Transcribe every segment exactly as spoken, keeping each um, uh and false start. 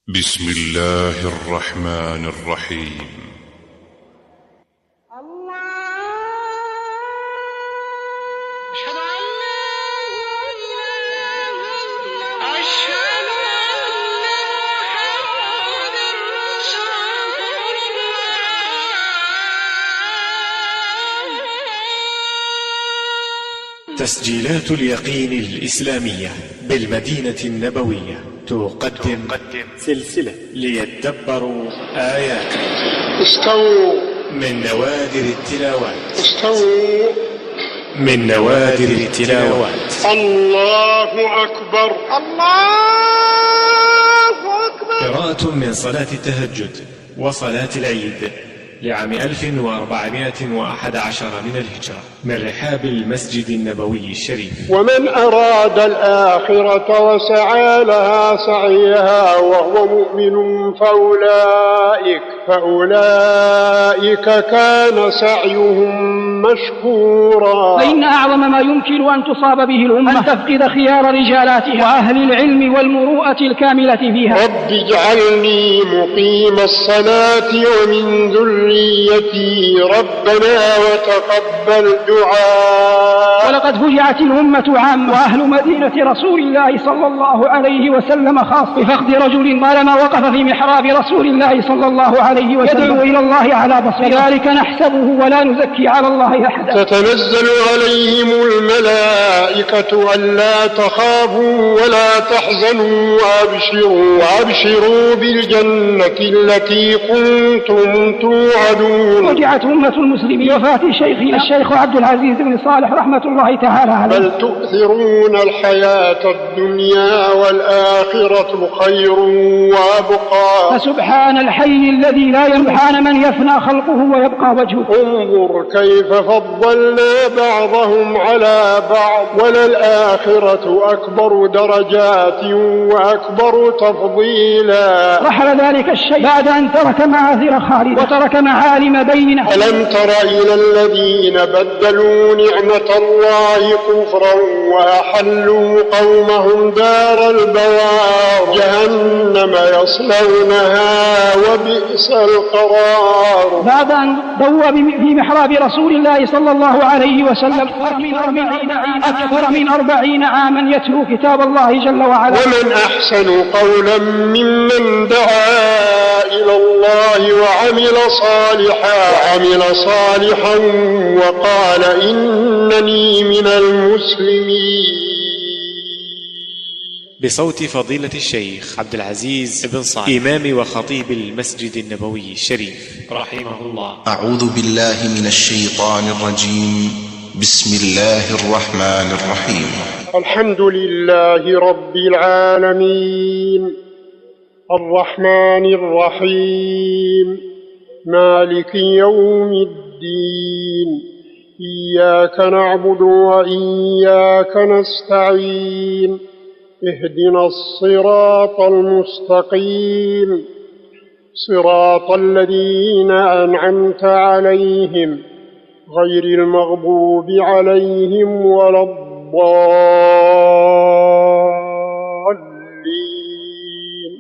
بسم الله الرحمن الرحيم. تسجيلات اليقين الإسلامية بالمدينة النبوية تقدم سلسلة ليتدبروا آياته. استووا من نوادر التلاوات استووا من نوادر التلاوات الله أكبر الله أكبر. قراءة من صلاة التهجد وصلاة العيد لعام ألف وأربعمائة وأحد عشر من الهجرة من رحاب المسجد النبوي الشريف. ومن أراد الآخرة وسعى لها سعيها وهو مؤمن فأولئك فأولئك كان سعيهم مشكورا. فإن أعظم ما يمكن أن تصاب به الأمة أن تفقد خيار رجالاتها وأهل العلم والمروءة الكاملة فيها. رب اجعلني مقيم الصلاة ومن ذريتي ربنا وتقبل دعاء. ولقد فجعت الأمة عامة وأهل مدينة رسول الله صلى الله عليه وسلم خاصة بفقد رجل طالما وقف في محراب رسول الله صلى الله عليه وسلم يدعو إلى الله على بصيرة. ذلك نحسبه ولا نزكي على الله أحدا. تتنزل عليهم الملائكة ألا تخافوا ولا تحزنوا وأبشروا وأبشروا بالجنة التي كنتم توعدون. فجعت أمة المسلمين وفاة شيخنا الشيخ عبد العزيز بن صالح رحمة الله تعالى عليه. بل تؤثرون الحياة الدنيا والآخرة خير وأبقى. فسبحان الحي الذي لا يسبحان من يفنى خلقه ويبقى وجهه. انظر كيف فضلنا بعضهم على بعض وللآخرة أكبر درجات وأكبر تفضيلا. رحل ذلك الشيء بعد أن ترك معاذير خالدة وترك معالم بينة. ألم تر إلى الذين بدلوا نعمة الله كفرا وأحلوا قومهم دار البوار جهنم يصلونها وبئس القرار. بعد أن ضوى في محراب رسول الله صلى الله عليه وسلم أكثر من أربعين عاما يتلو كتاب الله جل وعلا. ومن أحسن قولا ممن دعا إلى الله وعمل صالحا وعمل صالحا وقال إنني من المسلمين. بصوت فضيلة الشيخ عبد العزيز بن صالح إمام وخطيب المسجد النبوي الشريف رحمه الله. أعوذ بالله من الشيطان الرجيم. بسم الله الرحمن الرحيم. الحمد لله رب العالمين الرحمن الرحيم مالك يوم الدين. إياك نعبد وإياك نستعين. اهدنا الصراط المستقيم صراط الذين أنعمت عليهم غير المغضوب عليهم ولا الضالين.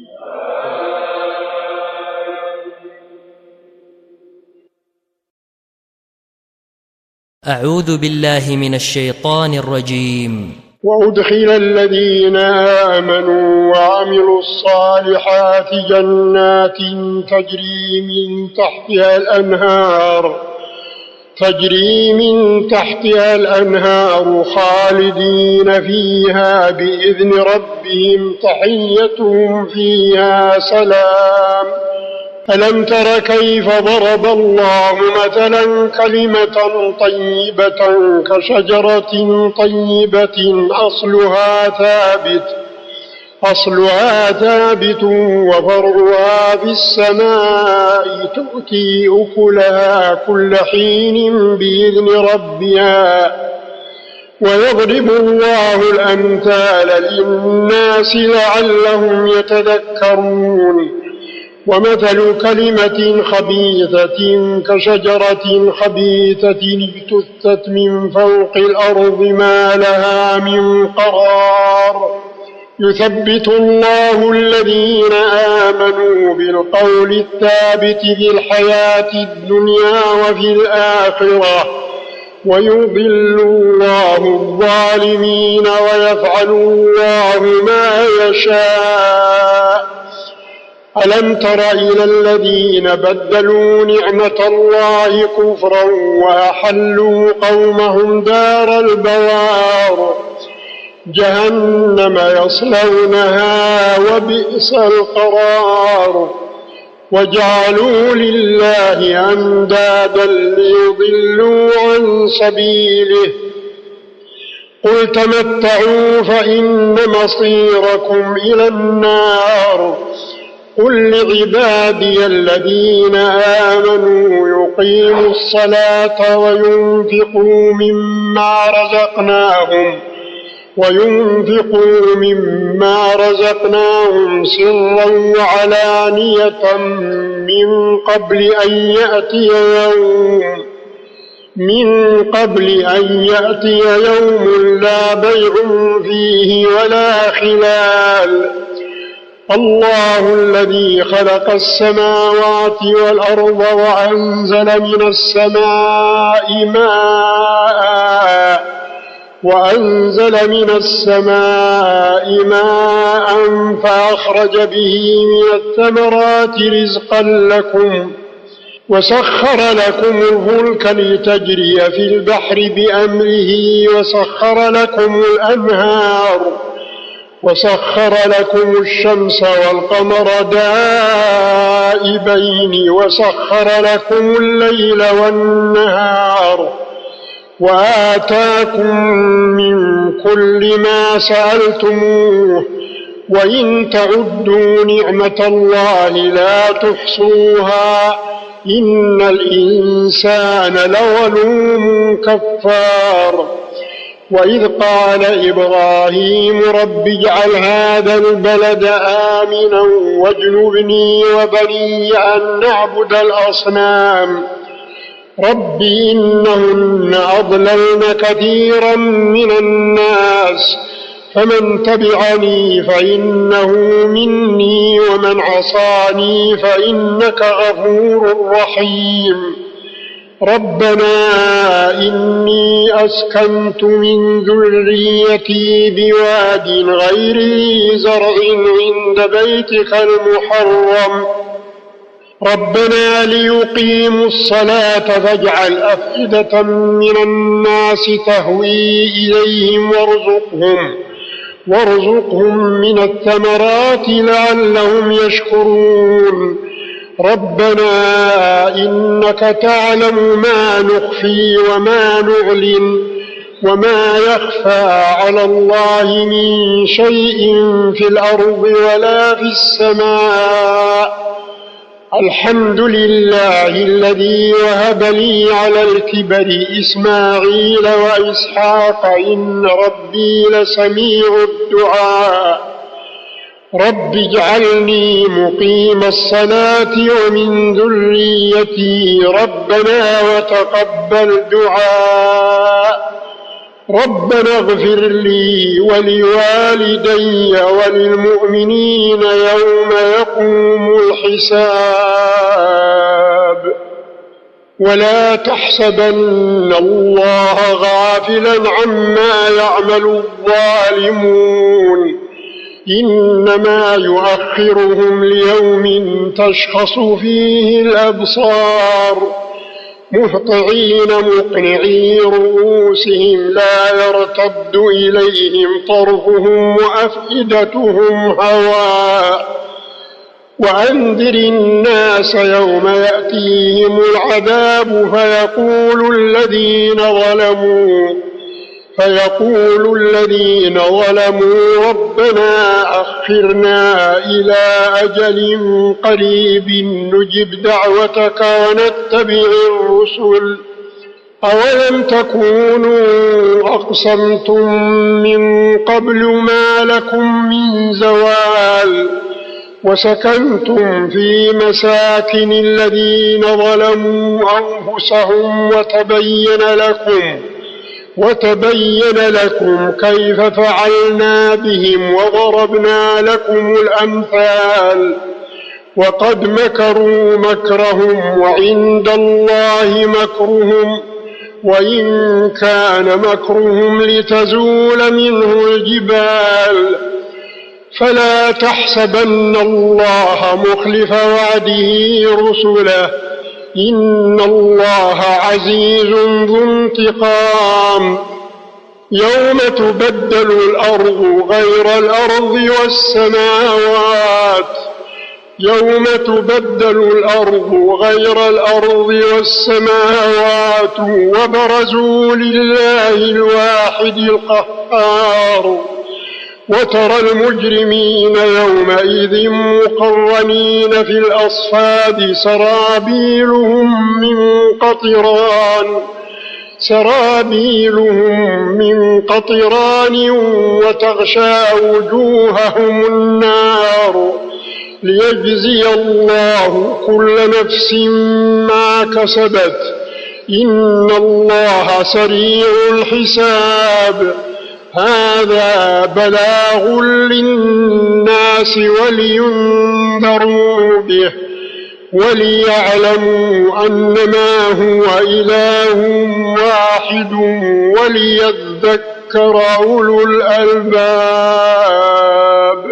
أعوذ بالله من الشيطان الرجيم. وأدخل الذين آمنوا وعملوا الصالحات جنات تجري من تحتها الأنهار تجري من تحتها الأنهار خالدين فيها بإذن ربهم تحيتهم فيها سلام. ألم تر كيف ضرب الله مثلا كلمة طيبة كشجرة طيبة أصلها ثابت أصلها ثابت وفرعها في السماء تؤتي أكلها كل حين بإذن ربها. ويضرب الله الأمثال للناس لعلهم يتذكرون. ومثل كلمة خبيثة كشجرة خبيثة اجتثت من فوق الأرض ما لها من قرار. يثبت الله الذين آمنوا بالقول الثابت في الحياة الدنيا وفي الآخرة، ويضل الله الظالمين ويفعل الله ما يشاء. ألم تر إلى الذين بدلوا نعمة الله كفرا وأحلوا قومهم دار البوار جهنم يصلونها وبئس القرار. وجعلوا لله أندادا ليضلوا عن سبيله. قل تمتعوا فإن مصيركم إلى النار. قل لعبادي الذين آمنوا يقيموا الصلاة وينفقوا مما رزقناهم وينفقوا مما رزقناهم سرا وعلانية من قبل أن يأتي يوم من قبل أن يأتي يوم لا بيع فيه ولا خلال. الله الذي خلق السماوات والأرض وأنزل من السماء ماء وأنزل من السماء ماء فأخرج به من الثمرات رزقا لكم، وسخر لكم الفلك لتجري في البحر بأمره، وسخر لكم الأنهار، وسخر لكم الشمس والقمر دائبين، وسخر لكم الليل والنهار، وآتاكم من كل ما سألتموه، وإن تعدوا نعمة الله لا تحصوها، إن الإنسان لظلوم كفار. وإذ قال إبراهيم رب اجعل هذا البلد آمنا واجنبني وبني أن نعبد الأصنام. رب إنهن أضللن كثيرا من الناس، فمن تبعني فإنه مني ومن عصاني فإنك غفور رحيم. ربنا إني أسكنت من ذريتي بواد غير ذي زرع عند بيتك المحرم ربنا ليقيموا الصلاة فاجعل أفئدة من الناس تهوي إليهم وارزقهم وارزقهم من الثمرات لعلهم يشكرون. ربنا إنك تعلم ما نخفي وما نعلن وما يخفى على الله من شيء في الأرض ولا في السماء. الحمد لله الذي وهب لي على الكبر إسماعيل وإسحاق إن ربي لسميع الدعاء. رب اجعلني مقيم الصلاة ومن ذريتي ربنا وتقبل دعاء. ربنا اغفر لي ولوالدي وللمؤمنين يوم يقوم الحساب. ولا تحسبن الله غافلا عما يعمل الظالمون، إنما يؤخرهم ليوم تشخص فيه الأبصار مهطعين مقنعي رؤوسهم لا يرتد إليهم طرفهم وأفئدتهم هواء. وأنذر الناس يوم يأتيهم العذاب فيقول الذين ظلموا فيقول الذين ظلموا ربنا أخرنا إلى أجل قريب نجب دعوتك ونتبع الرسل. أولم تكونوا أقسمتم من قبل ما لكم من زوال وسكنتم في مساكن الذين ظلموا أنفسهم وتبين لكم وتبين لكم كيف فعلنا بهم وضربنا لكم الأمثال وقد مكروا مكرهم وعند الله مكرهم وإن كان مكرهم لتزول منه الجبال فلا تحسبن الله مخلف وعده رسله إن الله عزيز ذو انتقام يوم تبدل الأرض غير الأرض والسماوات يوم تبدل الأرض غير الأرض والسماوات وبرزوا لله الواحد القهار وترى المجرمين يومئذ مقرنين في الأصفاد سرابيلهم من قطران سرابيلهم من قطران وتغشى وجوههم النار ليجزي الله كل نفس ما كسبت إن الله سريع الحساب هذا بلاغ للناس ولينذروا به وليعلموا أنما هو إله واحد وليذكر أولو الألباب.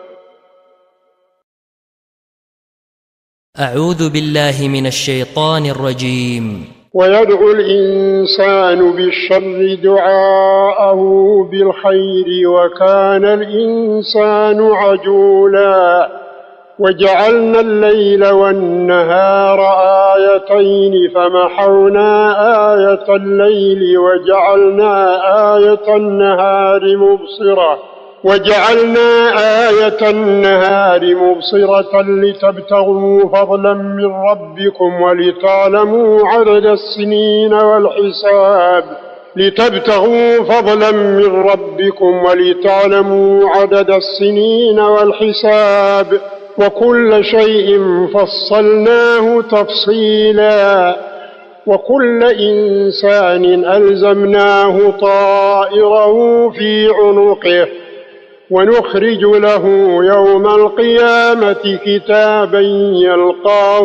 أعوذ بالله من الشيطان الرجيم. ويدعو الإنسان بالشر دعاءه بالخير وكان الإنسان عجولا وجعلنا الليل والنهار آيتين فمحونا آية الليل وجعلنا آية النهار مبصرة وجعلنا آية النهار مبصرة لتبتغوا فضلا من ربكم ولتعلموا عدد السنين والحساب لتبتغوا فضلا من ربكم ولتعلموا عدد السنين والحساب وكل شيء فصلناه تفصيلا وكل إنسان ألزمناه طائره في عنقه ونخرج له يوم القيامة كتابا يلقاه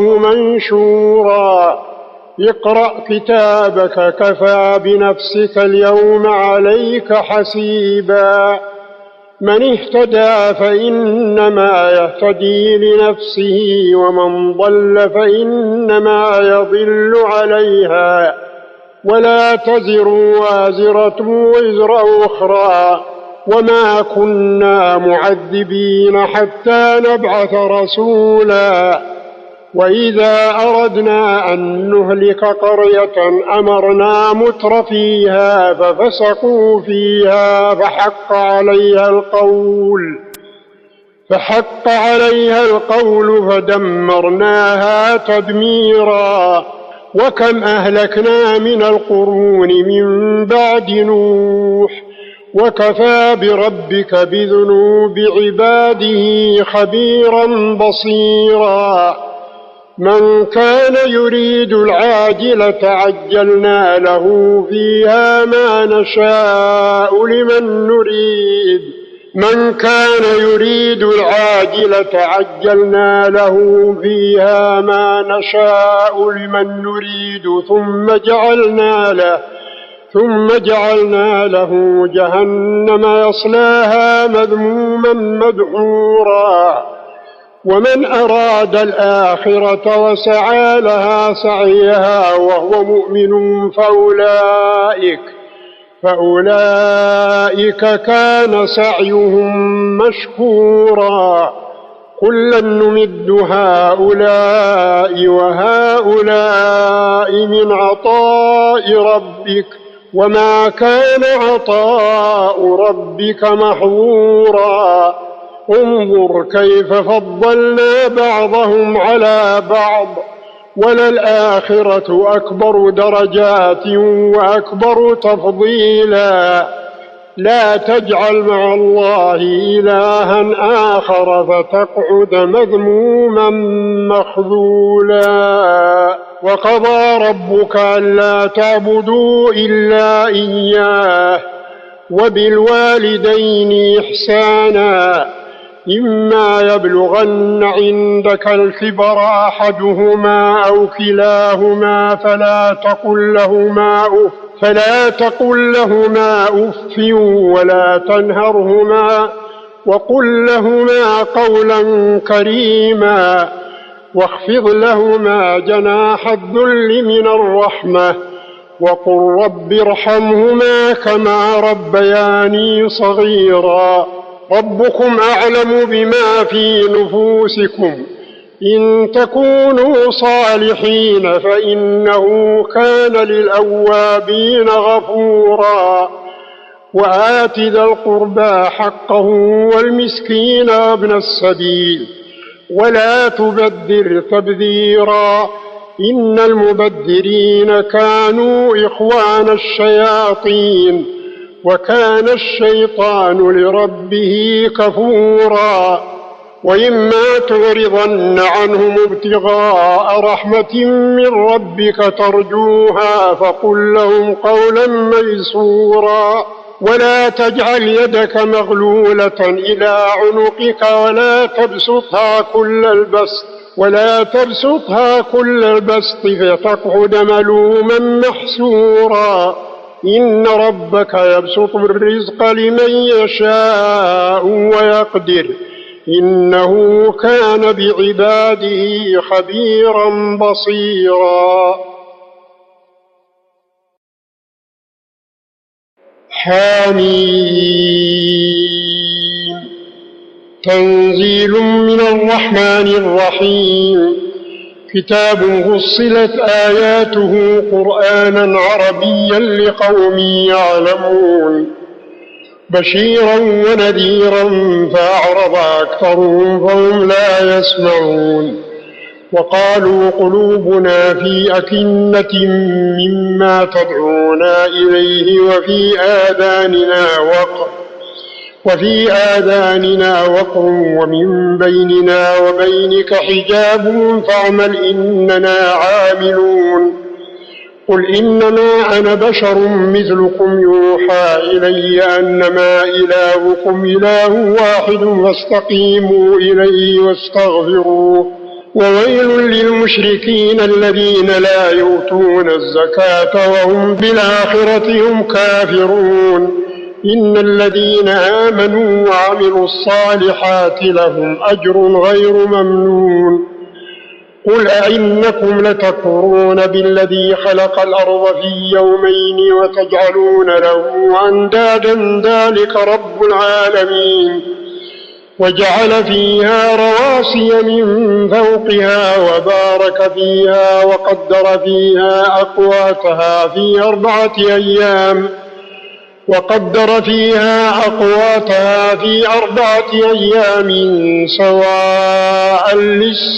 منشورا اقرأ كتابك كفى بنفسك اليوم عليك حسيبا من اهتدى فإنما يهتدي لنفسه ومن ضل فإنما يضل عليها ولا تزر وازرة وزر أخرى وما كنا معذبين حتى نبعث رسولا وإذا أردنا أن نهلك قرية أمرنا مترفيها ففسقوا فيها فحق عليها القول فحق عليها القول فدمرناها تدميرا وكم أهلكنا من القرون من بعد نوح وكفى بربك بذنوب عباده خبيرا بصيرا من كان يريد العاجلة عجلنا له فيها ما نشاء لمن نريد من كان يريد العاجلة عجلنا له فيها ما نشاء لمن نريد ثم جعلنا له ثم جعلنا له جهنم يصلاها مذموما مدحورا ومن أراد الآخرة وسعى لها سعيها وهو مؤمن فأولئك فأولئك كان سعيهم مشكورا كلا نمد هؤلاء وهؤلاء من عطاء ربك وما كان عطاء ربك محظورا انظر كيف فضلنا بعضهم على بعض وللآخرة أكبر درجات وأكبر تفضيلا لا تجعل مع الله إلها آخر فتقعد مذموما مخذولا وقضى ربك ألا تعبدوا إلا إياه وبالوالدين إحسانا إما يبلغن عندك الكبر أحدهما أو كلاهما فلا تقل لهما أف فلا تقل لهما أف ولا تنهرهما وقل لهما قولا كريما واخفض لهما جناح الذل من الرحمة وقل رب ارحمهما كما ربياني صغيرا ربكم أعلم بما في نفوسكم إن تكونوا صالحين فإنه كان للأوابين غفورا وآت ذا القربى حقه والمسكين وابن السبيل ولا تبذر تبذيرا إن المبذرين كانوا إخوان الشياطين وكان الشيطان لربه كفورا وإما تعرضن عنهم ابتغاء رحمة من ربك ترجوها فقل لهم قولا ميسورا ولا تجعل يدك مغلولة إلى عنقك ولا تبسطها كل البسط ولا تبسطها كل البسط فتقعد ملوما محسورا إن ربك يبسط الرزق لمن يشاء ويقدر إنه كان بعباده خبيرا بصيرا حميم تنزيل من الرحمن الرحيم كتاب فصلت آياته قرآنا عربيا لقوم يعلمون بشيرا ونذيرا فأعرض أكثرهم فهم لا يسمعون وقالوا قلوبنا في أكنة مما تدعونا إليه وفي آذاننا وقر وفي آذاننا وقر ومن بيننا وبينك حجاب فاعمل إننا عاملون قل إنما أنا بشر مثلكم يوحى إلي أنما إلهكم إله واحد فاستقيموا إليه واستغفروه وويل للمشركين الذين لا يؤتون الزكاة وهم بالآخرة هم كافرون إن الذين آمنوا وعملوا الصالحات لهم أجر غير ممنون قل أئنكم لتكفرون بالذي خلق الأرض في يومين وتجعلون له أندادا ذلك رب العالمين وجعل فيها رواسي من فوقها وبارك فيها وقدر فيها أقواتها في أربعة أيام وقدر فيها أقواتها في أربعة أيام سواء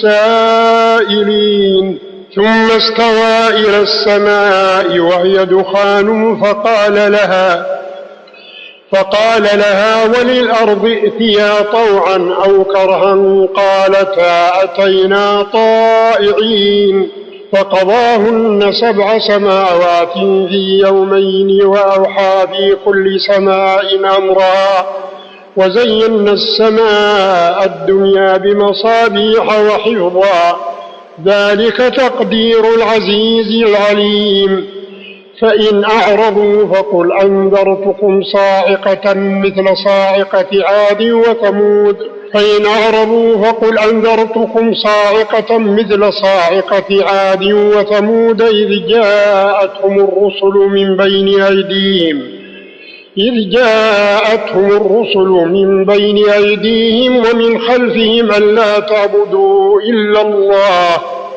للسائلين ثم استوى إلى السماء وهي دخان فقال لها فقال لها وللأرض ائتيا طوعا أو كرها قالتا أتينا طائعين فقضاهن سبع سماوات في يومين وأوحى في كل سماء أمرها وزينا السماء الدنيا بمصابيح وحفظا ذلك تقدير العزيز العليم فإن أعرضوا فقل أنذرتكم صاعقة مثل صاعقة عاد وثمود فإن أعرضوا فقل أنذرتكم صاعقة مثل صاعقة عاد وثمود إذ جاءتهم الرسل من بين أيديهم إذ جاءتهم الرسل من بين أيديهم ومن خلفهم ألا تعبدوا إلا الله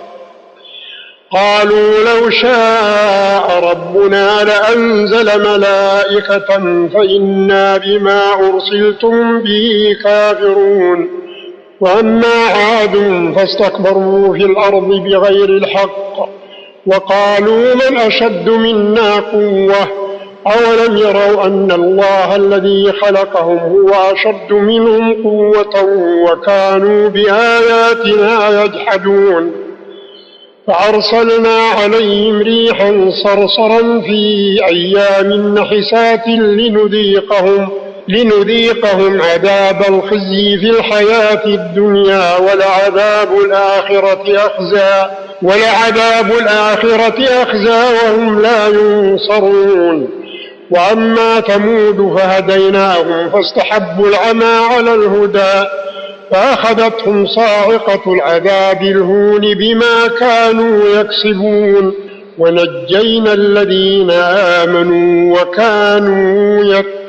قالوا لو شاء ربنا لأنزل ملائكة فإنا بما أرسلتم به كافرون وأما عاد فاستكبروا في الأرض بغير الحق وقالوا من أشد منا قوة أولم يروا أن الله الذي خلقهم هو أشد منهم قوة وكانوا بآياتنا يجحدون فأرسلنا عليهم ريحا صرصرا في أيام نحسات لنذيقهم, لنذيقهم عذاب الخزي في الحياة الدنيا ولعذاب الآخرة أخزى ولعذاب الآخرة أخزى وهم لا ينصرون. وأما ثمود فهديناهم فاستحبوا العمى على الهدى فأخذتهم صاعقة العذاب الهون بما كانوا يكسبون ونجينا الذين آمنوا وكانوا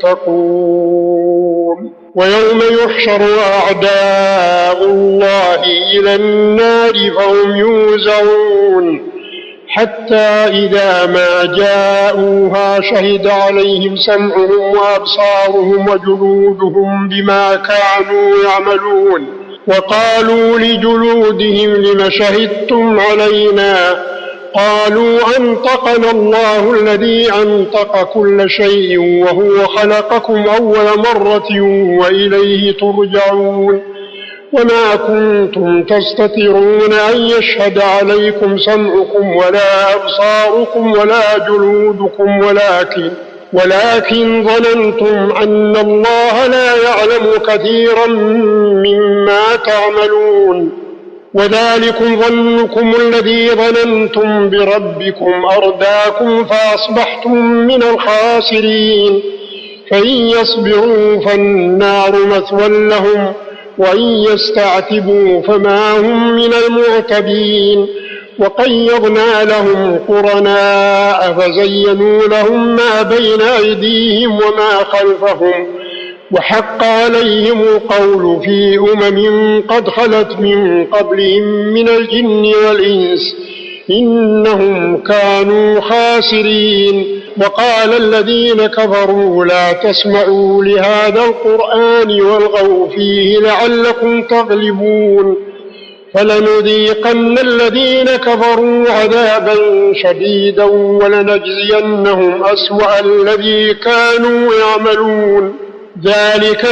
يتقون. ويوم يحشر أعداء الله إلى النار فهم يوزعون حتى إذا ما جاءوها شهد عليهم سمعهم وأبصارهم وجلودهم بما كانوا يعملون وقالوا لجلودهم لم شهدتم علينا قالوا أنطقنا الله الذي أنطق كل شيء وهو خلقكم أول مرة وإليه ترجعون. وما كنتم تستترون أن يشهد عليكم سمعكم ولا أبصاركم ولا جلودكم ولكن ولكن ظننتم أن الله لا يعلم كثيرا مما تعملون وذلكم ظنكم الذي ظننتم بربكم أرداكم فأصبحتم من الخاسرين. فإن يصبروا فالنار مثوى لهم وإن يستعتبوا فما هم من المعتبين. وقيضنا لهم قرناء فزينوا لهم ما بين أيديهم وما خلفهم وحق عليهم القول في أمم قد خلت من قبلهم من الجن والإنس إنهم كانوا خاسرين. وقال الذين كفروا لا تسمعوا لهذا القرآن والغوا فيه لعلكم تغلبون. فلنذيقن الذين كفروا عذابا شديدا ولنجزينهم أسوأ الذي كانوا يعملون. ذلك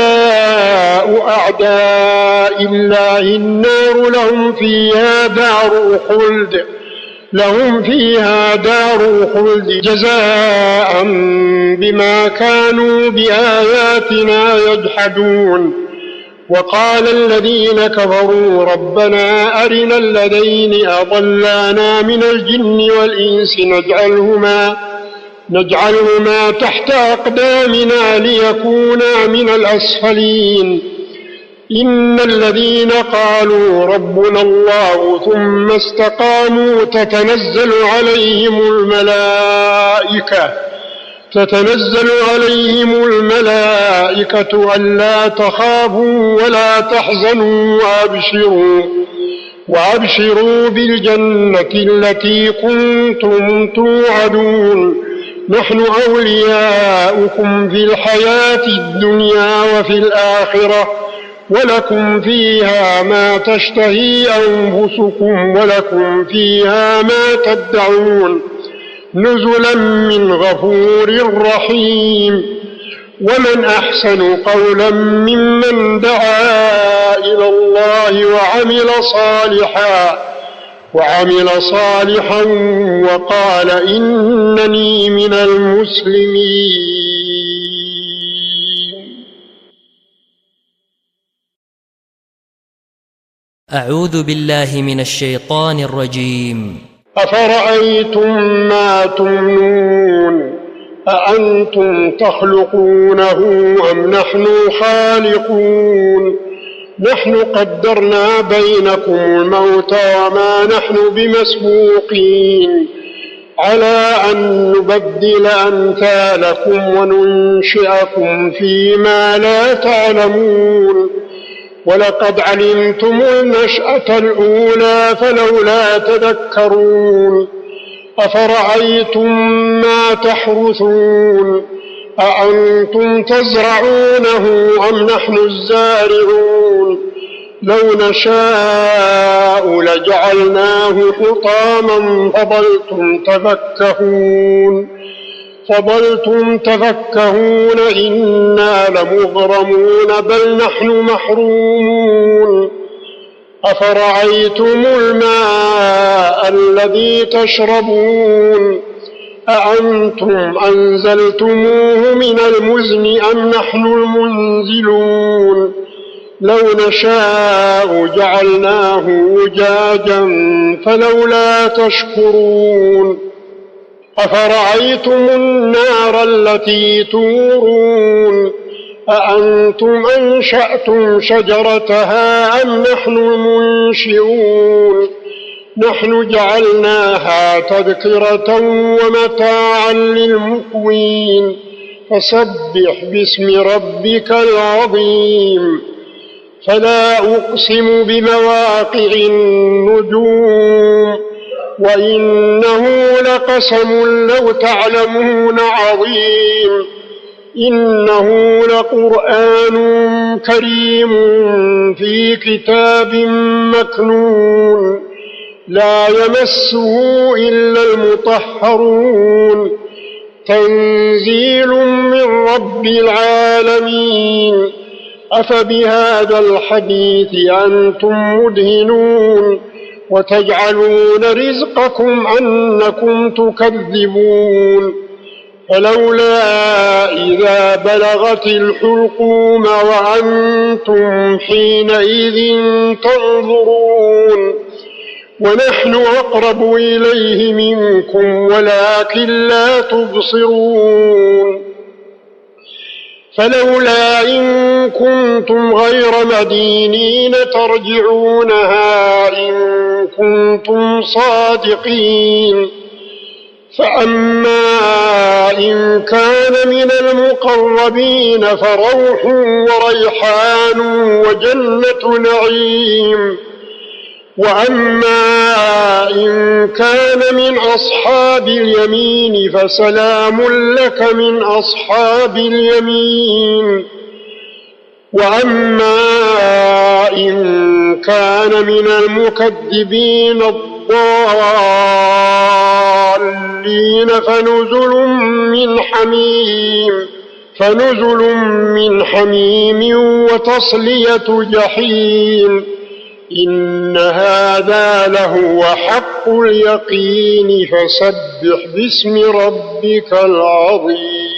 جزاء أعداء الله النار لهم فيها دار خلد لهم فيها دار خلد جزاء بما كانوا بآياتنا يجحدون. وقال الذين كفروا ربنا أرنا الذين أضلانا من الجن والإنس نجعلهما نجعلهما تحت أقدامنا ليكونا من الأسفلين. إن الذين قالوا ربنا الله ثم استقاموا تتنزل عليهم الملائكة تتنزل عليهم الملائكة ألا تخافوا ولا تحزنوا وأبشروا وأبشروا بالجنة التي كنتم توعدون نحن أولياؤكم في الحياة الدنيا وفي الآخرة ولكم فيها ما تشتهي أنفسكم ولكم فيها ما تدعون نزلا من غفور رحيم. ومن أحسن قولا ممن دعا إلى الله وعمل صالحا وعمل صالحا وقال إنني من المسلمين. أعوذ بالله من الشيطان الرجيم. أفرأيتم ما تمنون أأنتم تخلقونه أم نحن خالقون نحن قدرنا بينكم الموت وما نحن بمسبوقين على أن نبدل أمثالكم وننشئكم فيما لا تعلمون ولقد علمتم النشأة الأولى فلولا تذكرون. أفرأيتم ما تحرثون أأنتم تزرعونه أم نحن الزارعون لو نشاء لجعلناه حطاما فظلتم تفكهون فظلتم تفكهون إنا لمغرمون بل نحن محرومون. أفرأيتم الماء الذي تشربون أأنتم أنزلتموه من المزن أم نحن المنزلون لو نشاء جعلناه أجاجا فلولا تشكرون أفرأيتم النار التي تورون أأنتم أنشأتم شجرتها أم نحن المنشئون نحن جعلناها تذكرة ومتاعا للمقوين فسبح باسم ربك العظيم فلا أقسم بمواقع النجوم وإنه لقسم لو تعلمون عظيم إنه لقرآن كريم في كتاب مكنون لا يمسه إلا المطهرون تنزيل من رب العالمين أفبهذا الحديث أنتم مدهنون وتجعلون رزقكم أنكم تكذبون فلولا إذا بلغت الحلقوم وأنتم حينئذ تنظرون ونحن أقرب إليه منكم ولكن لا تبصرون فلولا إن كنتم غير مدينين ترجعونها إن كنتم صادقين فأما إن كان من المقربين فروح وريحان وجنة نعيم وأما إن كان من أصحاب اليمين فسلام لك من أصحاب اليمين وأما إن كان من المكذبين الضالين فنزل من حميم فنزل من حميم وتصلية جحيم إن هذا لهو حق اليقين فسبح باسم ربك العظيم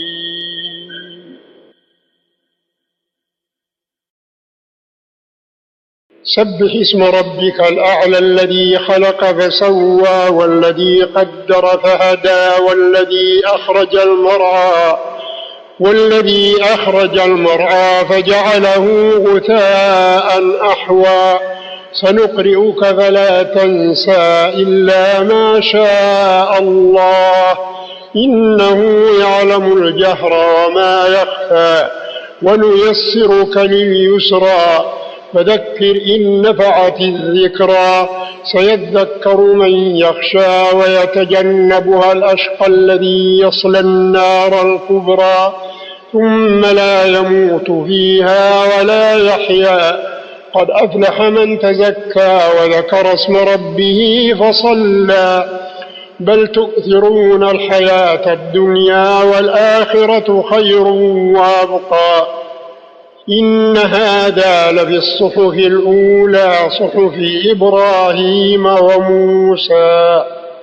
سبح اسم ربك الأعلى الذي خلق فسوى والذي قدر فهدى والذي أخرج المرعى والذي أخرج المرعى فجعله غثاء أحوى سنقرئك فلا تنسى إلا ما شاء الله إنه يعلم الجهر وما يخفى ونيسرك لليسرى فذكر إن نفعت الذكرى سيذكر من يخشى ويتجنبها الأشقى الذي يصلى النار الكبرى ثم لا يموت فيها ولا يحيا قد أفلح من تزكى وذكر اسم ربه فصلى بل تؤثرون الحياة الدنيا والآخرة خير وأبقى إن هذا لفي الصحف الأولى صحف إبراهيم وموسى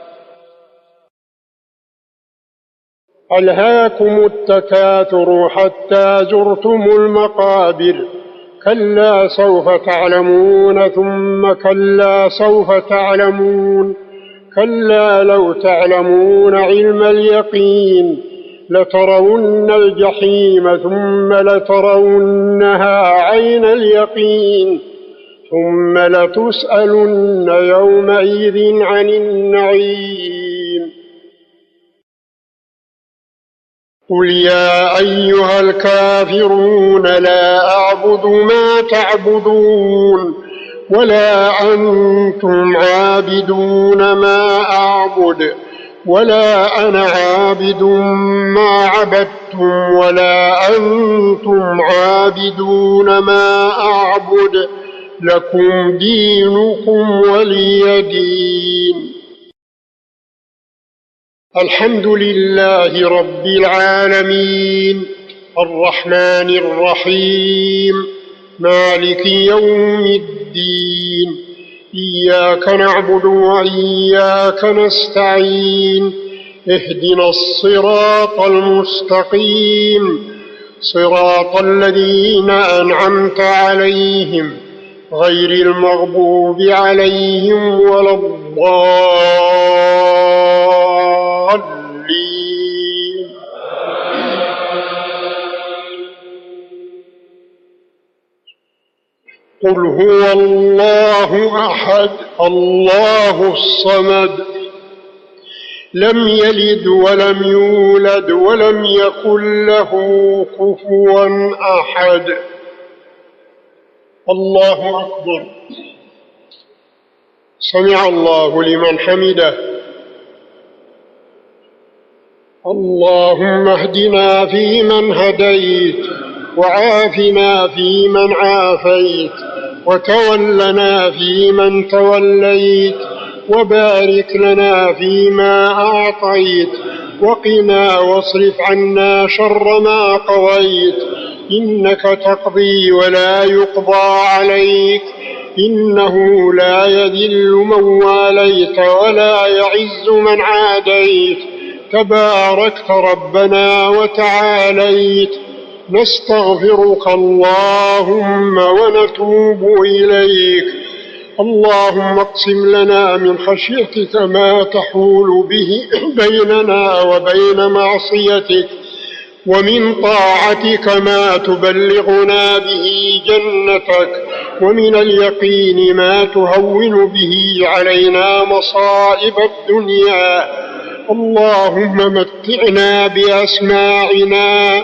ألهاكم التكاثر حتى زرتم المقابر كلا سوف تعلمون ثم كلا سوف تعلمون كلا لو تعلمون علم اليقين لترون الجحيم ثم لترونها عين اليقين ثم لتسألن يومئذ عن النعيم قل يا أيها الكافرون لا أعبد ما تعبدون ولا أنتم عابدون ما أعبد ولا أنا عابد ما عبدتم ولا أنتم عابدون ما أعبد لكم دينكم ولي دين الحمد لله رب العالمين الرحمن الرحيم مالك يوم الدين إياك نعبد وإياك نستعين اهدنا الصراط المستقيم صراط الذين أنعمت عليهم غير المغضوب عليهم ولا الضالين. قل هو الله أحد الله الصمد لم يلد ولم يولد ولم يكن له كفوا أحد. الله أكبر. سمع الله لمن حمده. اللهم اهدنا فيمن هديت وعافنا فيمن عافيت وتولنا فيمن توليت وبارك لنا فيما أعطيت وقنا واصرف عنا شر ما قضيت إنك تقضي ولا يقضى عليك إنه لا يذل من واليت ولا يعز من عاديت تباركت ربنا وتعاليت. نستغفرك اللهم ونتوب إليك. اللهم اقسم لنا من خشيتك ما تحول به بيننا وبين معصيتك ومن طاعتك ما تبلغنا به جنتك ومن اليقين ما تهون به علينا مصائب الدنيا. اللهم متعنا بأسماعنا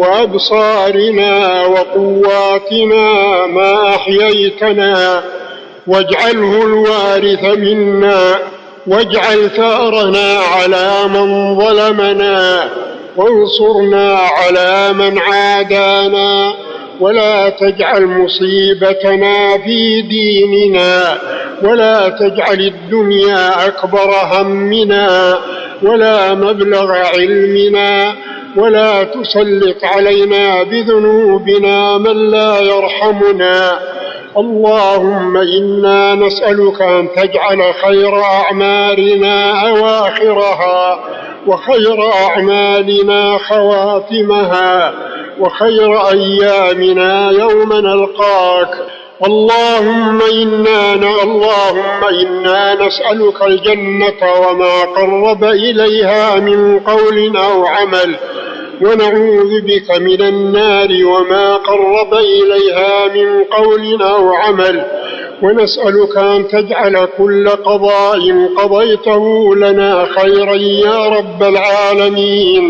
وأبصارنا وقواتنا ما أحييتنا واجعله الوارث منا واجعل ثأرنا على من ظلمنا وانصرنا على من عادانا ولا تجعل مصيبتنا في ديننا ولا تجعل الدنيا أكبر همنا ولا مبلغ علمنا ولا تسلط علينا بذنوبنا من لا يرحمنا. اللهم إنا نسألك أن تجعل خير أعمالنا أواخرها وخير أعمالنا خواتمها وخير أيامنا يوم نلقاك. اللهم إنا اللهم إنا نسألك الجنة وما قرب إليها من قول أو عمل ونعوذ بك من النار وما قرب إليها من قول أو عمل ونسألك أن تجعل كل قضاء قضيته لنا خيرا يا رب العالمين.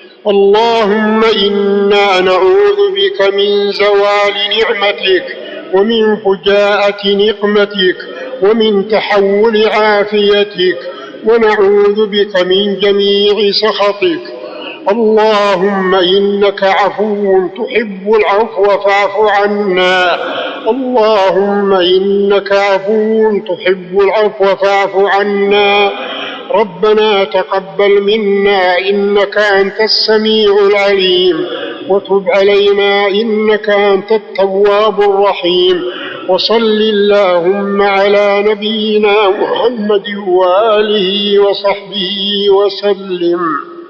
اللهم إنا نعوذ بك من زوال نعمتك ومن فجاءة نقمتك ومن تحول عافيتك ونعوذ بك من جميع سخطك. اللهم إنك عفو تحب العفو فاعف عنا. اللهم إنك عفو تحب العفو فاعف عنا. ربنا تقبل منا إنك أنت السميع العليم وتب علينا إنك أنت التواب الرحيم. وصل اللهم على نبينا محمد وآله وصحبه وسلم.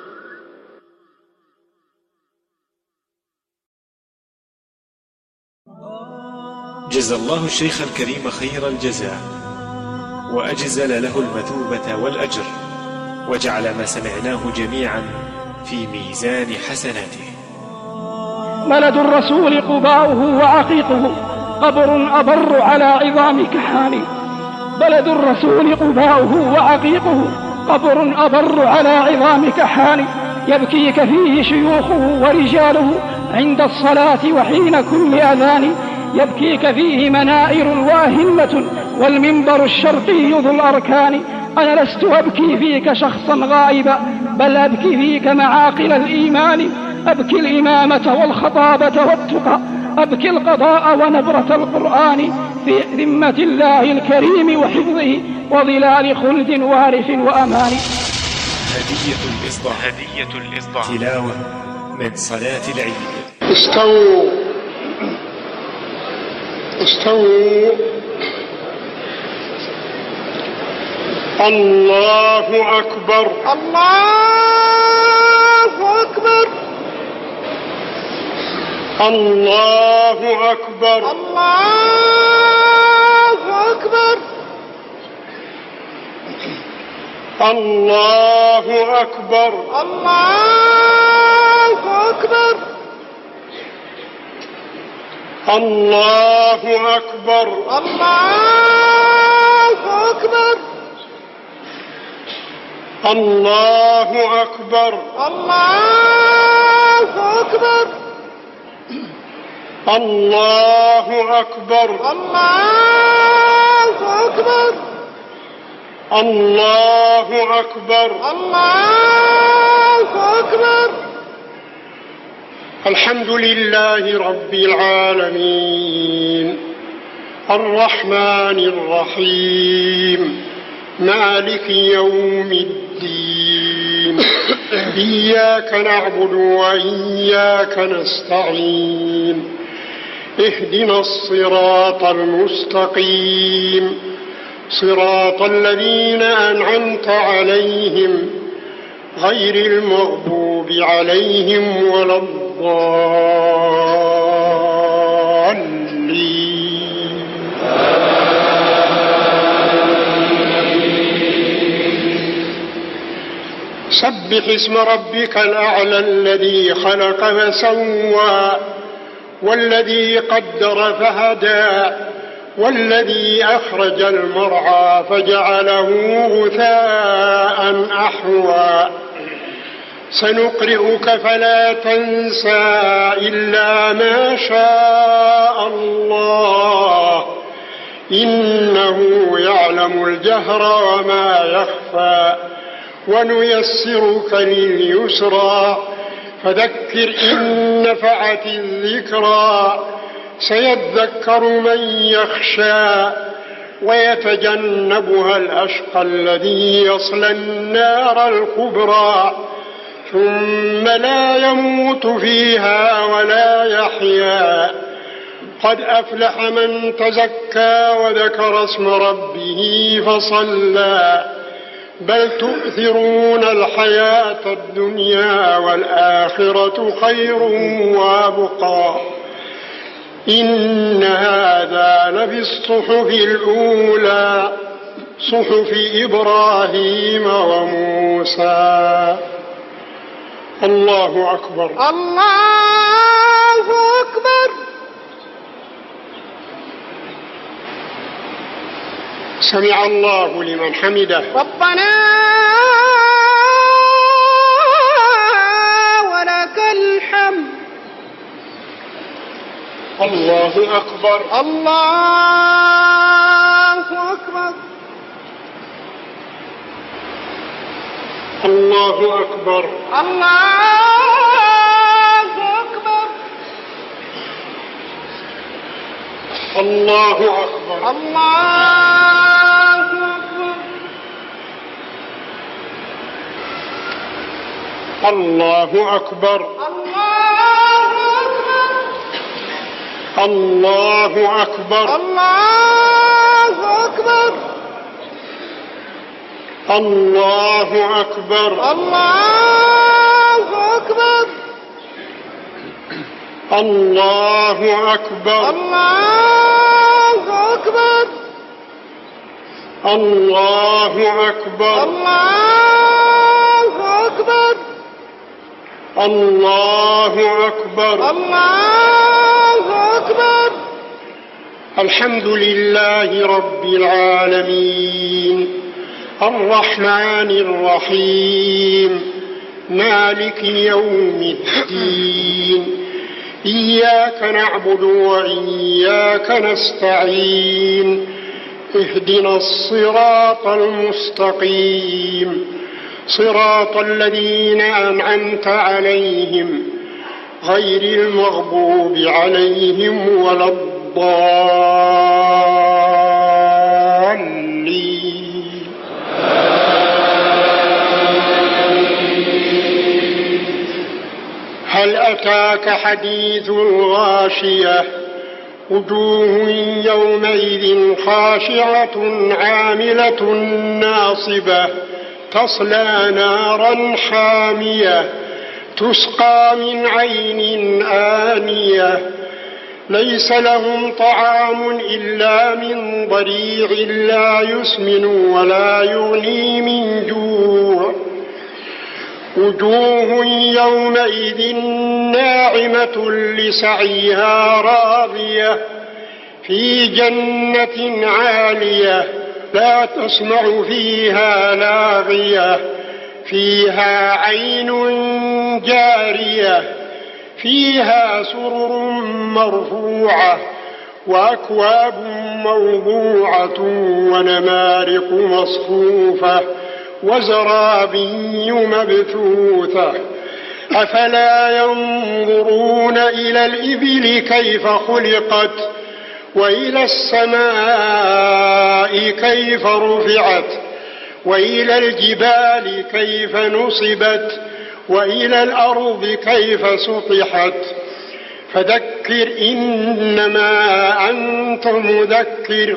جزى الله الشيخ الكريم خير الجزاء وأجزل له المثوبة والأجر وجعل ما سمعناه جميعا في ميزان حسناته. بلد الرسول قباؤه وعقيقه قبر أبر على عظام كحاني. بلد الرسول قباؤه وعقيقه قبر أبر على عظام كحاني. يبكيك فيه شيوخه ورجاله عند الصلاة وحين كل أذان. يبكيك فيه منائر واهمة والمنبر الشرقي ذو الأركان. أنا لست أبكي فيك شخصا غائبا بل أبكي فيك معاقل الإيمان. أبكي الإمامة والخطابة والتقى أبكي القضاء ونبرة القرآن في ذمة الله الكريم وحفظه وظلال خلد وارف وأمان. هدية الإصدار هدية الإصدار تلاوة من صلاة العيد. استووا استووا الله أكبر. الله أكبر. الله أكبر. الله أكبر. الله أكبر. الله أكبر. الله أكبر. الله أكبر. الله أكبر. الله أكبر. الله أكبر. الله أكبر. الله أكبر. الله أكبر. الحمد لله رب العالمين الرحمن الرحيم مالك يوم الدين إياك نعبد وإياك نستعين اهدنا الصراط المستقيم صراط الذين أنعمت عليهم غير المغضوب عليهم ولا الضالين. سبح اسم ربك الأعلى الذي خلق فسوى والذي قدر فهدى والذي أخرج المرعى فجعله غثاء أحوى سنقرئك فلا تنسى إلا ما شاء الله إنه يعلم الجهر وما يخفى ونيسرك لليسرى فذكر إن نفعت الذكرى سيذكر من يخشى ويتجنبها الأشقى الذي يصلى النار الكبرى ثم لا يموت فيها ولا يحيا قد أفلح من تزكى وذكر اسم ربه فصلى بل تؤثرون الحياة الدنيا والآخرة خير وابقى إن هذا لفي الصحف الأولى صحف إبراهيم وموسى. الله أكبر. الله أكبر. سمع الله لمن حمده. ربنا ولك الحمد. الله أكبر. الله أكبر. الله أكبر. الله أكبر. الله أكبر. الله أكبر. الله أكبر. الله أكبر. الله أكبر. الله أكبر. الله أكبر. الله أكبر. الله أكبر. الله أكبر. الله الله أكبر. أكبر. الله أكبر. الحمد لله رب العالمين الرحمن الرحيم مالك يوم الدين إياك نعبد وإياك نستعين اهدنا الصراط المستقيم صراط الذين أنعمت عليهم غير المغضوب عليهم ولا الضالين. هل أتاك حديث الغاشية وجوه يومئذ خاشعة عاملة ناصبة تصلى نارا حامية تسقى من عين آنية ليس لهم طعام إلا من ضريع لا يسمن ولا يغني من جوع وجوه يومئذ ناعمة لسعيها راضية في جنة عالية لا تسمع فيها لاغية فيها عين جارية فيها سرر مرفوعة وأكواب موضوعة ونمارق مصفوفة وزرابي مبثوثة أفلا ينظرون إلى الإبل كيف خلقت وإلى السماء كيف رفعت وإلى الجبال كيف نصبت وإلى الأرض كيف سطحت فذكر إنما أنت مذكر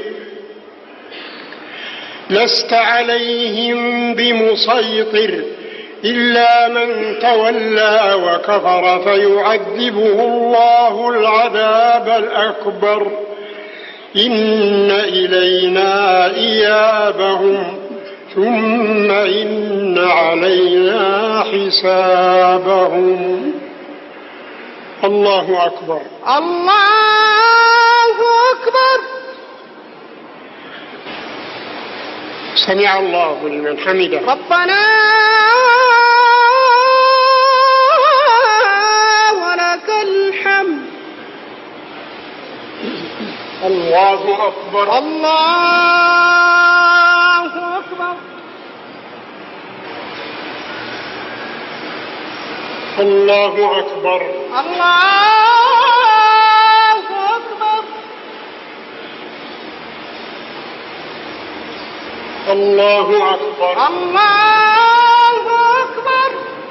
لست عليهم بمسيطر إلا من تولى وكفر فيعذبه الله العذاب الأكبر إن إلينا إيابهم ثم إن علينا حسابهم. الله أكبر. الله أكبر. سمع الله لمن حمده. ربنا ولك الحمد. الله أكبر. الله أكبر. الله أكبر. الله أكبر. الله أكبر. الله أكبر.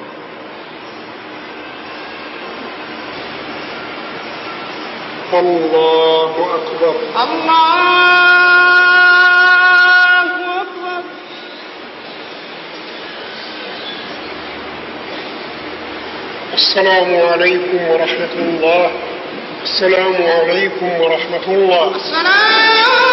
الله أكبر. الله أكبر. السلام عليكم ورحمة الله. السلام عليكم ورحمة الله. السلام